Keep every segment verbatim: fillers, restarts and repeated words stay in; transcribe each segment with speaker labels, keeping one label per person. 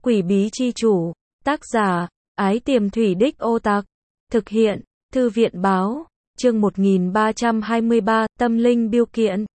Speaker 1: Quỷ bí chi chủ, tác giả, Ái Tiềm Thủy Đích Ô Tạc, thực hiện, Thư viện báo, chương một nghìn ba trăm hai mươi ba, tâm linh biêu kiện.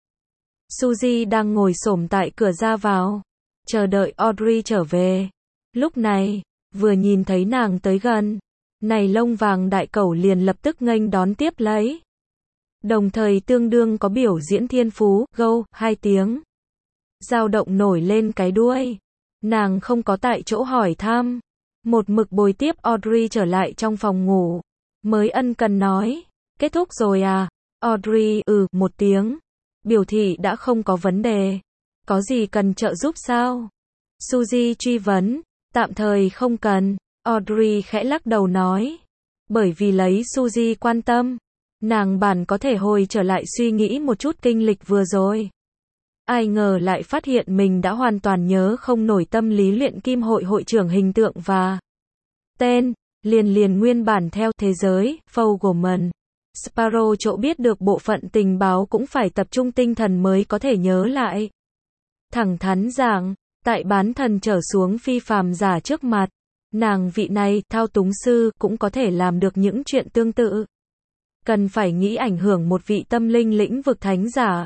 Speaker 1: Suzy đang ngồi xổm tại cửa ra vào, chờ đợi Audrey trở về. Lúc này, vừa nhìn thấy nàng tới gần, này lông vàng đại cẩu liền lập tức nghênh đón tiếp lấy. Đồng thời tương đương có biểu diễn thiên phú, gâu, hai tiếng. Dao động nổi lên cái đuôi. Nàng không có tại chỗ hỏi thăm. Một mực bồi tiếp Audrey trở lại trong phòng ngủ. Mới ân cần nói, kết thúc rồi à? Audrey, ừ, một tiếng. Biểu thị đã không có vấn đề. Có gì cần trợ giúp sao? Suzy truy vấn, tạm thời không cần. Audrey khẽ lắc đầu nói. Bởi vì lấy Suzy quan tâm, nàng bản có thể hồi trở lại suy nghĩ một chút kinh lịch vừa rồi. Ai ngờ lại phát hiện mình đã hoàn toàn nhớ không nổi tâm lý luyện kim hội hội trưởng hình tượng và tên, liền liền nguyên bản theo thế giới, Fogelman. Sparrow chỗ biết được bộ phận tình báo cũng phải tập trung tinh thần mới có thể nhớ lại. Thẳng thắn giảng, tại bán thần trở xuống phi phàm giả trước mặt, nàng vị này, thao túng sư, cũng có thể làm được những chuyện tương tự. Cần phải nghĩ ảnh hưởng một vị tâm linh lĩnh vực thánh giả.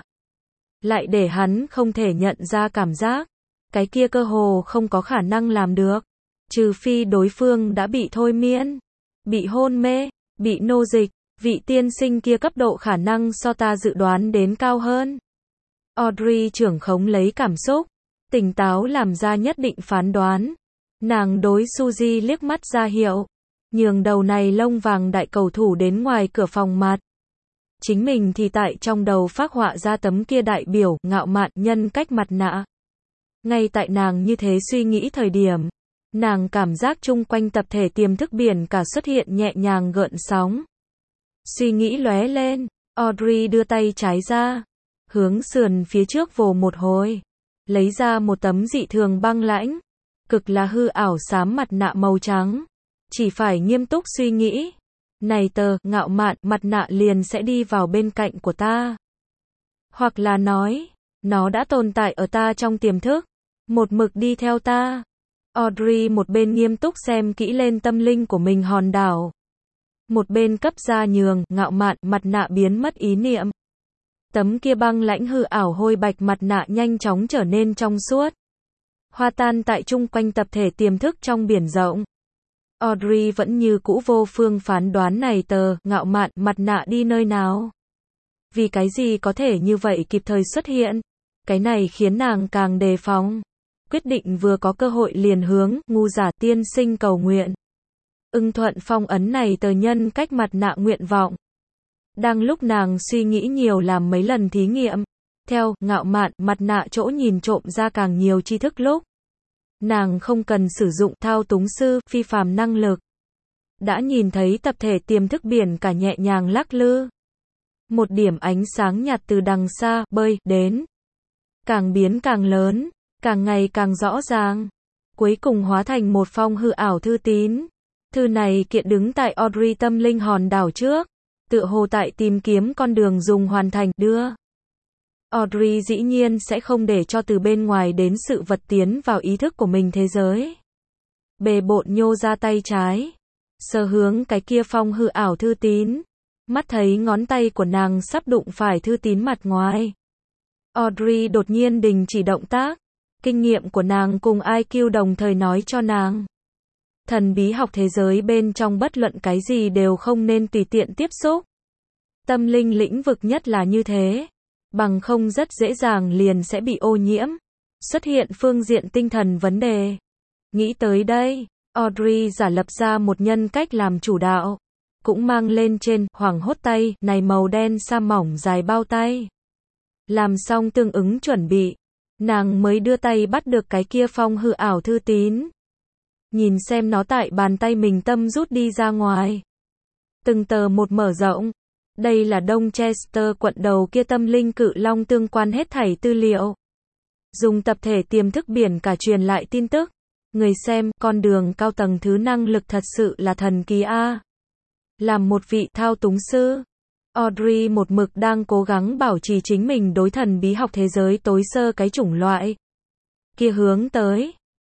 Speaker 1: Lại để hắn không thể nhận ra cảm giác. Cái kia cơ hồ không có khả năng làm được. Trừ phi đối phương đã bị thôi miên, bị hôn mê, bị nô dịch. Vị tiên sinh kia cấp độ khả năng so ta dự đoán đến cao hơn. Audrey trưởng khống lấy cảm xúc, tỉnh táo làm ra nhất định phán đoán. Nàng đối Suzy liếc mắt ra hiệu, nhường đầu này lông vàng đại cầu thủ đến ngoài cửa phòng mặt. Chính mình thì tại trong đầu phác họa ra tấm kia đại biểu, ngạo mạn, nhân cách mặt nạ. Ngay tại nàng như thế suy nghĩ thời điểm, nàng cảm giác chung quanh tập thể tiềm thức biển cả xuất hiện nhẹ nhàng gợn sóng. Suy nghĩ lóe lên, Audrey đưa tay trái ra, hướng sườn phía trước vồ một hồi, lấy ra một tấm dị thường băng lãnh, cực là hư ảo xám mặt nạ màu trắng. Chỉ phải nghiêm túc suy nghĩ, này tờ, ngạo mạn, mặt nạ liền sẽ đi vào bên cạnh của ta. Hoặc là nói, nó đã tồn tại ở ta trong tiềm thức, một mực đi theo ta. Audrey một bên nghiêm túc xem kỹ lên tâm linh của mình hòn đảo. Một bên cấp ra nhường, ngạo mạn, mặt nạ biến mất ý niệm. Tấm kia băng lãnh hư ảo hôi bạch mặt nạ nhanh chóng trở nên trong suốt. Hoa tan tại chung quanh tập thể tiềm thức trong biển rộng. Audrey vẫn như cũ vô phương phán đoán này tờ, ngạo mạn, mặt nạ đi nơi nào. Vì cái gì có thể như vậy kịp thời xuất hiện. Cái này khiến nàng càng đề phòng. Quyết định vừa có cơ hội liền hướng, ngu giả tiên sinh cầu nguyện. Ưng thuận phong ấn này tờ nhân cách mặt nạ nguyện vọng. Đang lúc nàng suy nghĩ nhiều làm mấy lần thí nghiệm. Theo, ngạo mạn, mặt nạ chỗ nhìn trộm ra càng nhiều tri thức lúc. Nàng không cần sử dụng thao túng sư, phi phàm năng lực. Đã nhìn thấy tập thể tiềm thức biển cả nhẹ nhàng lắc lư. Một điểm ánh sáng nhạt từ đằng xa, bơi, đến. Càng biến càng lớn, càng ngày càng rõ ràng. Cuối cùng hóa thành một phong hư ảo thư tín. Thư này kiện đứng tại Audrey tâm linh hòn đảo trước. Tựa hồ tại tìm kiếm con đường dùng hoàn thành, đưa. Audrey dĩ nhiên sẽ không để cho từ bên ngoài đến sự vật tiến vào ý thức của mình thế giới. Bề bộn nhô ra tay trái, sờ hướng cái kia phong hư ảo thư tín. Mắt thấy ngón tay của nàng sắp đụng phải thư tín mặt ngoài. Audrey đột nhiên đình chỉ động tác. Kinh nghiệm của nàng cùng i kiu đồng thời nói cho nàng. Thần bí học thế giới bên trong bất luận cái gì đều không nên tùy tiện tiếp xúc. Tâm linh lĩnh vực nhất là như thế. Bằng không rất dễ dàng liền sẽ bị ô nhiễm. Xuất hiện phương diện tinh thần vấn đề. Nghĩ tới đây, Audrey giả lập ra một nhân cách làm chủ đạo. Cũng mang lên trên, hoảng hốt tay, này màu đen sa mỏng dài bao tay. Làm xong tương ứng chuẩn bị. Nàng mới đưa tay bắt được cái kia phong hư ảo thư tín. Nhìn xem nó tại bàn tay mình tâm rút đi ra ngoài. Từng tờ một mở rộng. Đây là Đông Chester quận đầu kia tâm linh cự long tương quan hết thảy tư liệu. Dùng tập thể tiềm thức biển cả truyền lại tin tức. Người xem, con đường cao tầng thứ năng lực thật sự là thần kỳ a. Làm một vị thao túng sư, Audrey một mực đang cố gắng bảo trì chính mình đối thần bí học thế giới tối sơ cái chủng loại kia hướng tới.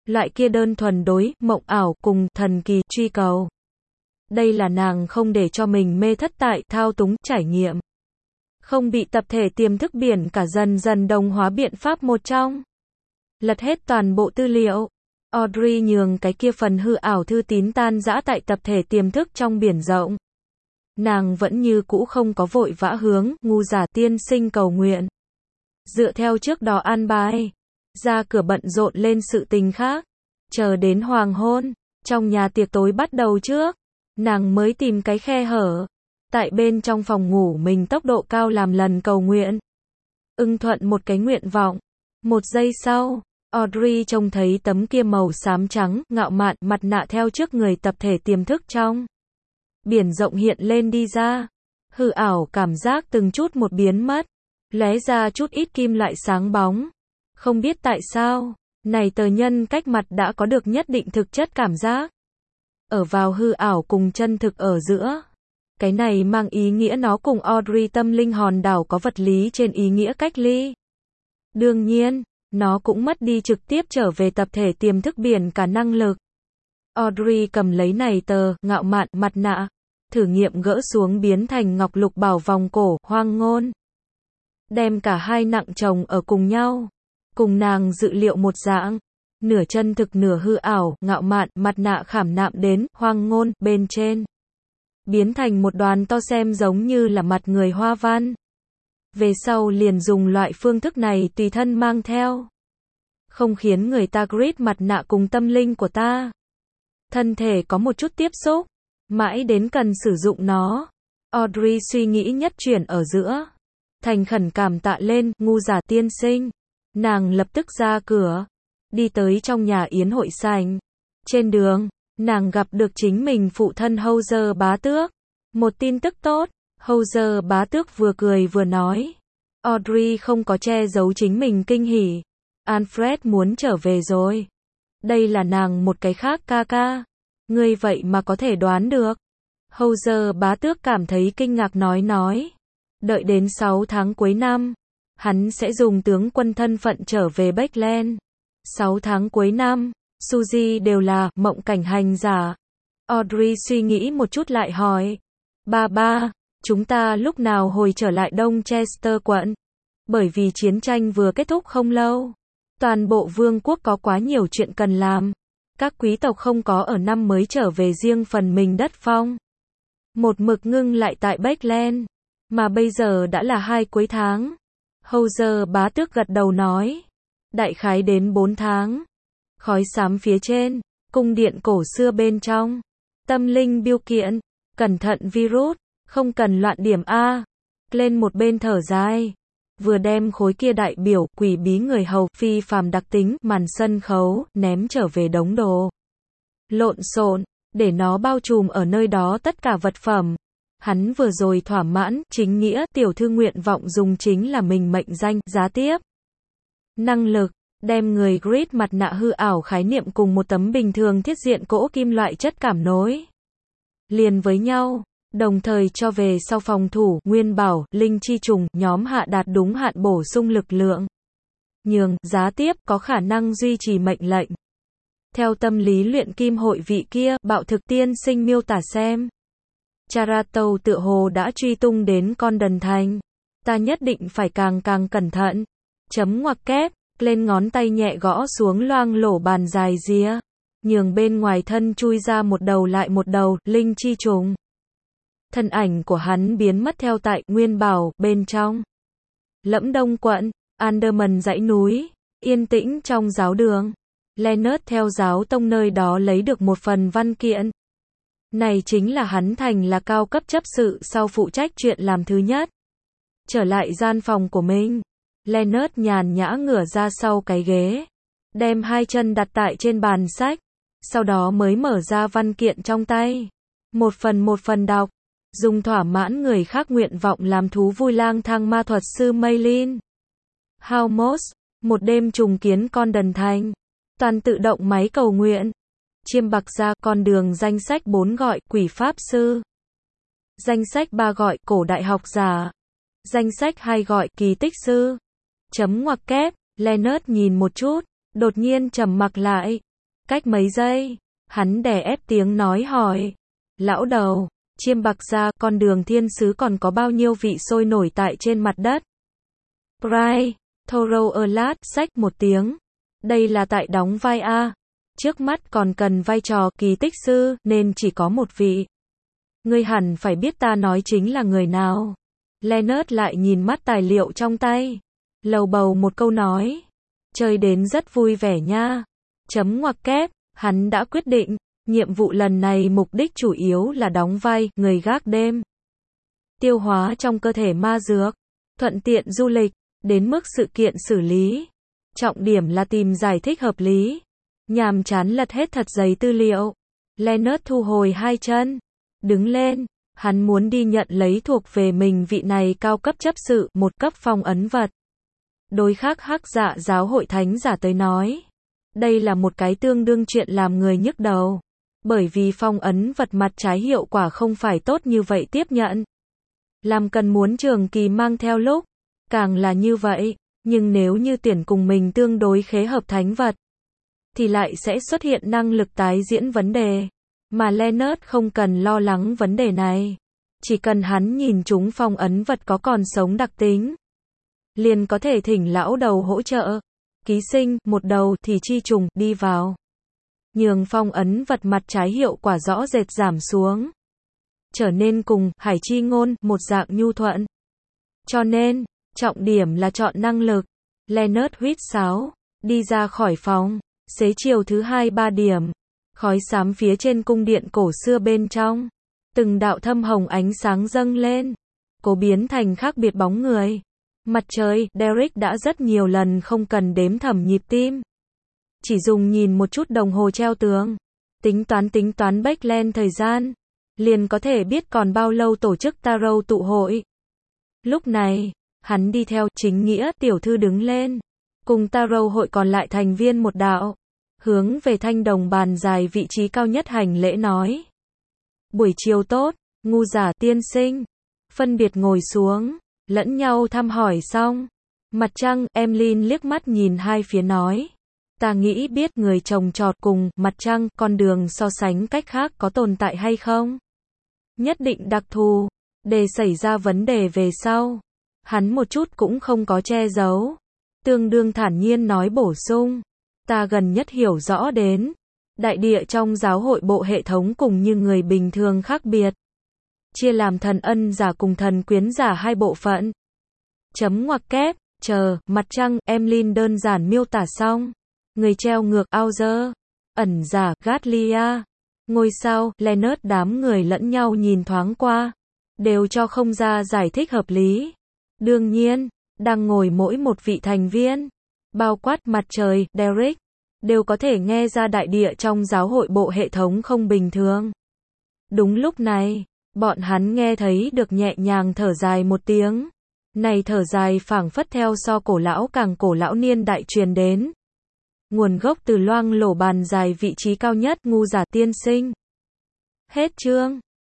Speaker 1: Loại kia đơn thuần đối, mộng ảo, cùng, thần kỳ, truy cầu. Đây là nàng không để cho mình mê thất tại, thao túng, trải nghiệm. Không bị tập thể tiềm thức biển cả dần dần đồng hóa biện pháp một trong. Lật hết toàn bộ tư liệu. Audrey nhường cái kia phần hư ảo thư tín tan rã tại tập thể tiềm thức trong biển rộng. Nàng vẫn như cũ không có vội vã hướng, ngu giả tiên sinh cầu nguyện. Dựa theo trước đó an bài. Ra cửa bận rộn lên sự tình khác. Chờ đến hoàng hôn. Trong nhà tiệc tối bắt đầu trước. Nàng mới tìm cái khe hở. Tại bên trong phòng ngủ mình tốc độ cao làm lần cầu nguyện. Ưng thuận một cái nguyện vọng. Một giây sau, Audrey trông thấy tấm kia màu xám trắng, ngạo mạn, mặt nạ theo trước người tập thể tiềm thức trong. Biển rộng hiện lên đi ra. Hư ảo cảm giác từng chút một biến mất. Lóe ra chút ít kim loại sáng bóng. Không biết tại sao, này tờ nhân cách mặt đã có được nhất định thực chất cảm giác. Ở vào hư ảo cùng chân thực ở giữa. Cái này mang ý nghĩa nó cùng Audrey tâm linh hòn đảo có vật lý trên ý nghĩa cách ly. Đương nhiên, nó cũng mất đi trực tiếp trở về tập thể tiềm thức biển cả năng lực. Audrey cầm lấy này tờ, ngạo mạn, mặt nạ. Thử nghiệm gỡ xuống biến thành ngọc lục bảo vòng cổ, hoang ngôn. Đem cả hai nặng chồng ở cùng nhau. Cùng nàng dự liệu một dạng. Nửa chân thực nửa hư ảo, ngạo mạn, mặt nạ khảm nạm đến, hoang ngôn, bên trên. Biến thành một đoàn to xem giống như là mặt người hoa văn. Về sau liền dùng loại phương thức này tùy thân mang theo. Không khiến người ta grid mặt nạ cùng tâm linh của ta. Thân thể có một chút tiếp xúc. Mãi đến cần sử dụng nó. Audrey suy nghĩ nhất chuyển ở giữa. Thành khẩn cảm tạ lên, ngu giả tiên sinh. Nàng lập tức ra cửa. Đi tới trong nhà yến hội sảnh. Trên đường, nàng gặp được chính mình phụ thân Howser bá tước. Một tin tức tốt. Howser bá tước vừa cười vừa nói. Audrey không có che giấu chính mình kinh hỉ. Alfred muốn trở về rồi. Đây là nàng một cái khác ca ca. Ngươi vậy mà có thể đoán được. Howser bá tước cảm thấy kinh ngạc nói nói. Đợi đến sáu tháng cuối năm. Hắn sẽ dùng tướng quân thân phận trở về Beckland. sáu tháng cuối năm. Suzy đều là mộng cảnh hành giả. Audrey suy nghĩ một chút lại hỏi. Ba ba, chúng ta lúc nào hồi trở lại Đông Chester quận? Bởi vì chiến tranh vừa kết thúc không lâu. Toàn bộ vương quốc có quá nhiều chuyện cần làm. Các quý tộc không có ở năm mới trở về riêng phần mình đất phong. Một mực ngưng lại tại Beckland. Mà bây giờ đã là hai cuối tháng. Howser bá tước gật đầu nói. Đại khái đến bốn tháng. Khói xám phía trên. Cung điện cổ xưa bên trong. Tâm linh biêu kiện. Cẩn thận virus. Không cần loạn điểm A. Lên một bên thở dài. Vừa đem khối kia đại biểu, quỷ bí người hầu, phi phàm đặc tính, màn sân khấu, ném trở về đống đồ. Lộn xộn, để nó bao trùm ở nơi đó tất cả vật phẩm. Hắn vừa rồi thỏa mãn, chính nghĩa, tiểu thư nguyện vọng dùng chính là mình mệnh danh, giá tiếp. Năng lực, đem người grid mặt nạ hư ảo khái niệm cùng một tấm bình thường thiết diện cỗ kim loại chất cảm nối. Liền với nhau. Đồng thời cho về sau phòng thủ, nguyên bảo, linh chi trùng, nhóm hạ đạt đúng hạn bổ sung lực lượng. Nhường, giá tiếp, có khả năng duy trì mệnh lệnh. Theo tâm lý luyện kim hội vị kia, bạo thực tiên sinh miêu tả xem. Charato tựa hồ đã truy tung đến con đần thành. Ta nhất định phải càng càng cẩn thận. Chấm ngoặc kép, lên ngón tay nhẹ gõ xuống loang lổ bàn dài rìa. Nhường bên ngoài thân chui ra một đầu lại một đầu, linh chi trùng. Thân ảnh của hắn biến mất theo tại Nguyên Bảo bên trong. Lẫm Đông quận, Anderman dãy núi, yên tĩnh trong giáo đường. Leonard theo giáo tông nơi đó lấy được một phần văn kiện. Này chính là hắn thành là cao cấp chấp sự sau phụ trách chuyện làm thứ nhất. Trở lại gian phòng của mình. Leonard nhàn nhã ngửa ra sau cái ghế. Đem hai chân đặt tại trên bàn sách. Sau đó mới mở ra văn kiện trong tay. Một phần một phần đọc. Dùng thỏa mãn người khác nguyện vọng làm thú vui lang thang ma thuật sư Maylin. Haumos, một đêm trùng kiến con đần thành. Toàn tự động máy cầu nguyện. Chiêm bạc ra con đường danh sách bốn gọi quỷ pháp sư. Danh sách ba gọi cổ đại học giả. Danh sách hai gọi kỳ tích sư. Chấm ngoặc kép, Leonard nhìn một chút, đột nhiên trầm mặc lại. Cách mấy giây, hắn đè ép tiếng nói hỏi. Lão đầu, chiêm bạc gia, con đường thiên sứ còn có bao nhiêu vị sôi nổi tại trên mặt đất? Bray, Thorough Erlat, xách một tiếng. Đây là tại đóng vai A. Trước mắt còn cần vai trò kỳ tích sư, nên chỉ có một vị. Ngươi hẳn phải biết ta nói chính là người nào. Leonard lại nhìn mắt tài liệu trong tay. Lầu bầu một câu nói. Chơi đến rất vui vẻ nha. Chấm ngoặc kép, hắn đã quyết định. Nhiệm vụ lần này mục đích chủ yếu là đóng vai, người gác đêm. Tiêu hóa trong cơ thể ma dược. Thuận tiện du lịch, đến mức sự kiện xử lý. Trọng điểm là tìm giải thích hợp lý. Nhàm chán lật hết thật giấy tư liệu. Leonard thu hồi hai chân. Đứng lên. Hắn muốn đi nhận lấy thuộc về mình vị này cao cấp chấp sự, một cấp phong ấn vật. Đối khác hắc dạ giáo hội thánh giả tới nói. Đây là một cái tương đương chuyện làm người nhức đầu. Bởi vì phong ấn vật mặt trái hiệu quả không phải tốt như vậy tiếp nhận. Làm cần muốn trường kỳ mang theo lúc. Càng là như vậy. Nhưng nếu như tuyển cùng mình tương đối khế hợp thánh vật. Thì lại sẽ xuất hiện năng lực tái diễn vấn đề. Mà Leonard không cần lo lắng vấn đề này. Chỉ cần hắn nhìn chúng phong ấn vật có còn sống đặc tính. Liền có thể thỉnh lão đầu hỗ trợ. Ký sinh, một đầu thì chi trùng, đi vào. Nhường phong ấn vật mặt trái hiệu quả rõ rệt giảm xuống. Trở nên cùng, hải chi ngôn, một dạng nhu thuận. Cho nên, trọng điểm là chọn năng lực. Leonard huýt sáo, đi ra khỏi phòng. Xế chiều thứ hai ba điểm. Khói xám phía trên cung điện cổ xưa bên trong. Từng đạo thâm hồng ánh sáng dâng lên. Cố biến thành khác biệt bóng người. Mặt trời, Derek đã rất nhiều lần không cần đếm thẩm nhịp tim. Chỉ dùng nhìn một chút đồng hồ treo tường. Tính toán tính toán Backland thời gian. Liền có thể biết còn bao lâu tổ chức Tarot tụ hội. Lúc này, hắn đi theo chính nghĩa tiểu thư đứng lên. Cùng Tarot hội còn lại thành viên một đạo. Hướng về thanh đồng bàn dài vị trí cao nhất hành lễ nói. Buổi chiều tốt, ngu giả tiên sinh. Phân biệt ngồi xuống, lẫn nhau thăm hỏi xong. Mặt trăng, Emlyn liếc mắt nhìn hai phía nói. Ta nghĩ biết người trồng trọt cùng, mặt trăng, con đường so sánh cách khác có tồn tại hay không? Nhất định đặc thù, để xảy ra vấn đề về sau. Hắn một chút cũng không có che giấu. Tương đương thản nhiên nói bổ sung. Ta gần nhất hiểu rõ đến. Đại địa trong giáo hội bộ hệ thống cùng như người bình thường khác biệt. Chia làm thần ân giả cùng thần quyến giả hai bộ phận. Chấm ngoặc kép, chờ, mặt trăng, Emlyn đơn giản miêu tả xong. Người treo ngược, Auger. Ẩn giả, Gatlia. Ngôi sao, Leonard đám người lẫn nhau nhìn thoáng qua. Đều cho không ra giải thích hợp lý. Đương nhiên, đang ngồi mỗi một vị thành viên. Bao quát mặt trời, Derek. Đều có thể nghe ra đại địa trong giáo hội bộ hệ thống không bình thường. Đúng lúc này, bọn hắn nghe thấy được nhẹ nhàng thở dài một tiếng. Này thở dài phảng phất theo so cổ lão càng cổ lão niên đại truyền đến. Nguồn gốc từ loang lổ bàn dài vị trí cao nhất, ngu giả tiên sinh. Hết chương.